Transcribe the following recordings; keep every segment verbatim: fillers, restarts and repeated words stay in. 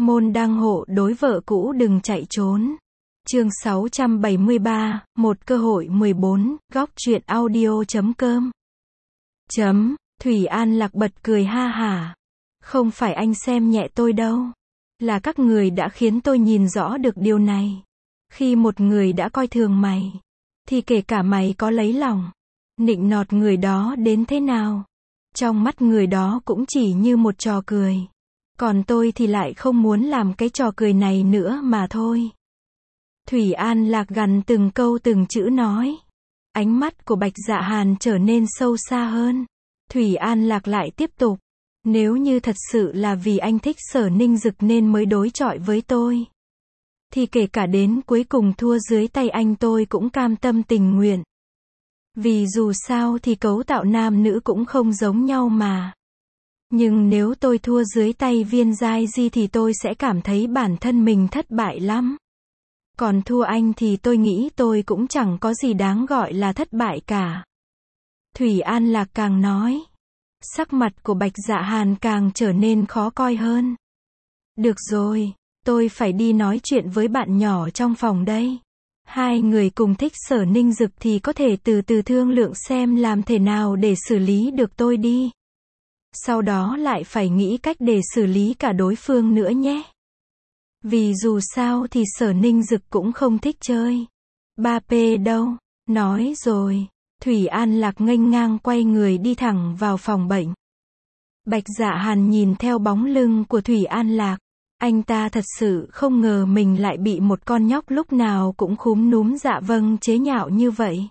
Môn đăng hộ đối vợ cũ đừng chạy trốn. Chương sáu trăm bảy mươi ba, một cơ hội mười bốn, góc truyện audio chấm com. Chấm, Thủy An Lạc bật cười ha hả. Không phải anh xem nhẹ tôi đâu. Là các người đã khiến tôi nhìn rõ được điều này. Khi một người đã coi thường mày, thì kể cả mày có lấy lòng, nịnh nọt người đó đến thế nào, trong mắt người đó cũng chỉ như một trò cười. Còn tôi thì lại không muốn làm cái trò cười này nữa mà thôi. Thủy An Lạc gằn từng câu từng chữ nói. Ánh mắt của Bạch Dạ Hàn trở nên sâu xa hơn. Thủy An Lạc lại tiếp tục. Nếu như thật sự là vì anh thích Sở Ninh Dực nên mới đối chọi với tôi, thì kể cả đến cuối cùng thua dưới tay anh tôi cũng cam tâm tình nguyện. Vì dù sao thì cấu tạo nam nữ cũng không giống nhau mà. Nhưng nếu tôi thua dưới tay Viên Giai Di thì tôi sẽ cảm thấy bản thân mình thất bại lắm. Còn thua anh thì tôi nghĩ tôi cũng chẳng có gì đáng gọi là thất bại cả. Thủy An Lạc càng nói, sắc mặt của Bạch Dạ Hàn càng trở nên khó coi hơn. Được rồi, tôi phải đi nói chuyện với bạn nhỏ trong phòng đây. Hai người cùng thích Sở Ninh Dực thì có thể từ từ thương lượng xem làm thế nào để xử lý được tôi đi. Sau đó lại phải nghĩ cách để xử lý cả đối phương nữa nhé. Vì dù sao thì Sở Ninh Dực cũng không thích chơi ba P đâu. Nói rồi, Thủy An Lạc nghênh ngang quay người đi thẳng vào phòng bệnh. Bạch Dạ Hàn nhìn theo bóng lưng của Thủy An Lạc. Anh ta thật sự không ngờ mình lại bị một con nhóc lúc nào cũng khúm núm dạ vâng chế nhạo như vậy.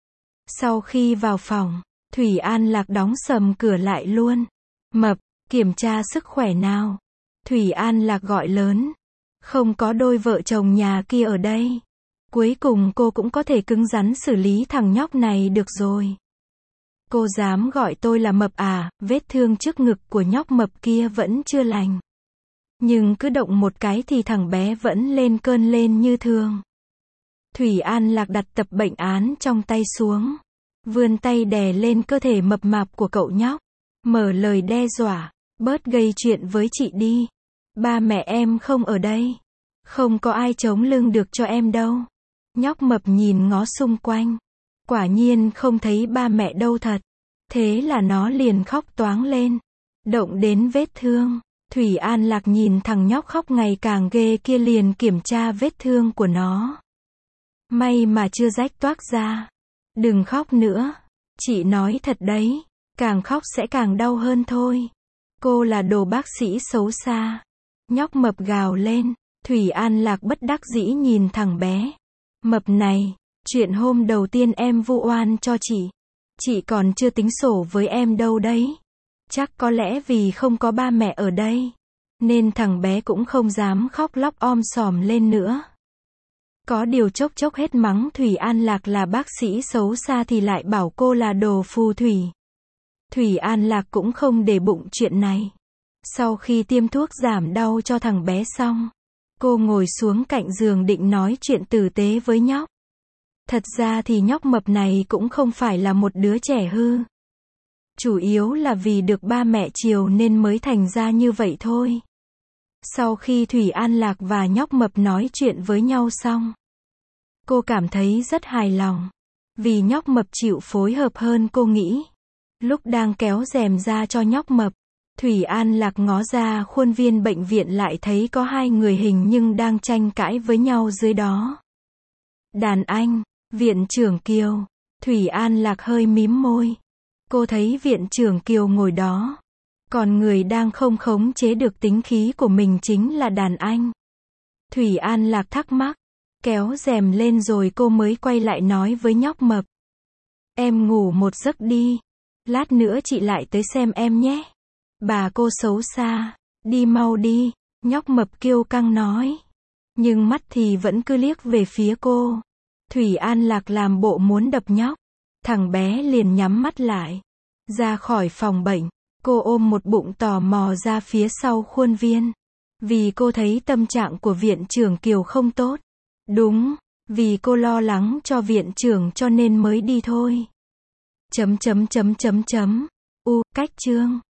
Sau khi vào phòng, Thủy An Lạc đóng sầm cửa lại luôn. Mập, kiểm tra sức khỏe nào. Thủy An Lạc gọi lớn. Không có đôi vợ chồng nhà kia ở đây. Cuối cùng cô cũng có thể cứng rắn xử lý thằng nhóc này được rồi. Cô dám gọi tôi là mập à? Vết thương trước ngực của nhóc mập kia vẫn chưa lành. Nhưng cứ động một cái thì thằng bé vẫn lên cơn lên như thường. Thủy An Lạc đặt tập bệnh án trong tay xuống. Vươn tay đè lên cơ thể mập mạp của cậu nhóc. Mở lời đe dọa. Bớt gây chuyện với chị đi. Ba mẹ em không ở đây. Không có ai chống lưng được cho em đâu. Nhóc mập nhìn ngó xung quanh. Quả nhiên không thấy ba mẹ đâu thật. Thế là nó liền khóc toáng lên. Động đến vết thương. Thủy An Lạc nhìn thằng nhóc khóc ngày càng ghê kia liền kiểm tra vết thương của nó. May mà chưa rách toác ra. Đừng khóc nữa. Chị nói thật đấy. Càng khóc sẽ càng đau hơn thôi. Cô là đồ bác sĩ xấu xa. Nhóc mập gào lên. Thủy An Lạc bất đắc dĩ nhìn thằng bé. Mập này, chuyện hôm đầu tiên em vu oan cho chị. Chị còn chưa tính sổ với em đâu đấy. Chắc có lẽ vì không có ba mẹ ở đây, nên thằng bé cũng không dám khóc lóc om sòm lên nữa. Có điều chốc chốc hết mắng Thủy An Lạc là bác sĩ xấu xa thì lại bảo cô là đồ phù thủy. Thủy An Lạc cũng không để bụng chuyện này. Sau khi tiêm thuốc giảm đau cho thằng bé xong, cô ngồi xuống cạnh giường định nói chuyện tử tế với nhóc. Thật ra thì nhóc mập này cũng không phải là một đứa trẻ hư. Chủ yếu là vì được ba mẹ chiều nên mới thành ra như vậy thôi. Sau khi Thủy An Lạc và nhóc mập nói chuyện với nhau xong, cô cảm thấy rất hài lòng. Vì nhóc mập chịu phối hợp hơn cô nghĩ. Lúc đang kéo rèm ra cho nhóc mập, Thủy An Lạc ngó ra khuôn viên bệnh viện lại thấy có hai người hình nhưng đang tranh cãi với nhau dưới đó. Đàn anh, viện trưởng Kiều. Thủy An Lạc hơi mím môi. Cô thấy viện trưởng Kiều ngồi đó. Còn người đang không khống chế được tính khí của mình chính là đàn anh. Thủy An Lạc thắc mắc. Kéo rèm lên rồi cô mới quay lại nói với nhóc mập. Em ngủ một giấc đi. Lát nữa chị lại tới xem em nhé. Bà cô xấu xa. Đi mau đi. Nhóc mập kiêu căng nói. Nhưng mắt thì vẫn cứ liếc về phía cô. Thủy An Lạc làm bộ muốn đập nhóc. Thằng bé liền nhắm mắt lại. Ra khỏi phòng bệnh, cô ôm một bụng tò mò ra phía sau khuôn viên. Vì cô thấy tâm trạng của viện trưởng Kiều không tốt. Đúng, vì cô lo lắng cho viện trưởng cho nên mới đi thôi. Chấm chấm chấm chấm chấm. U, cách chương.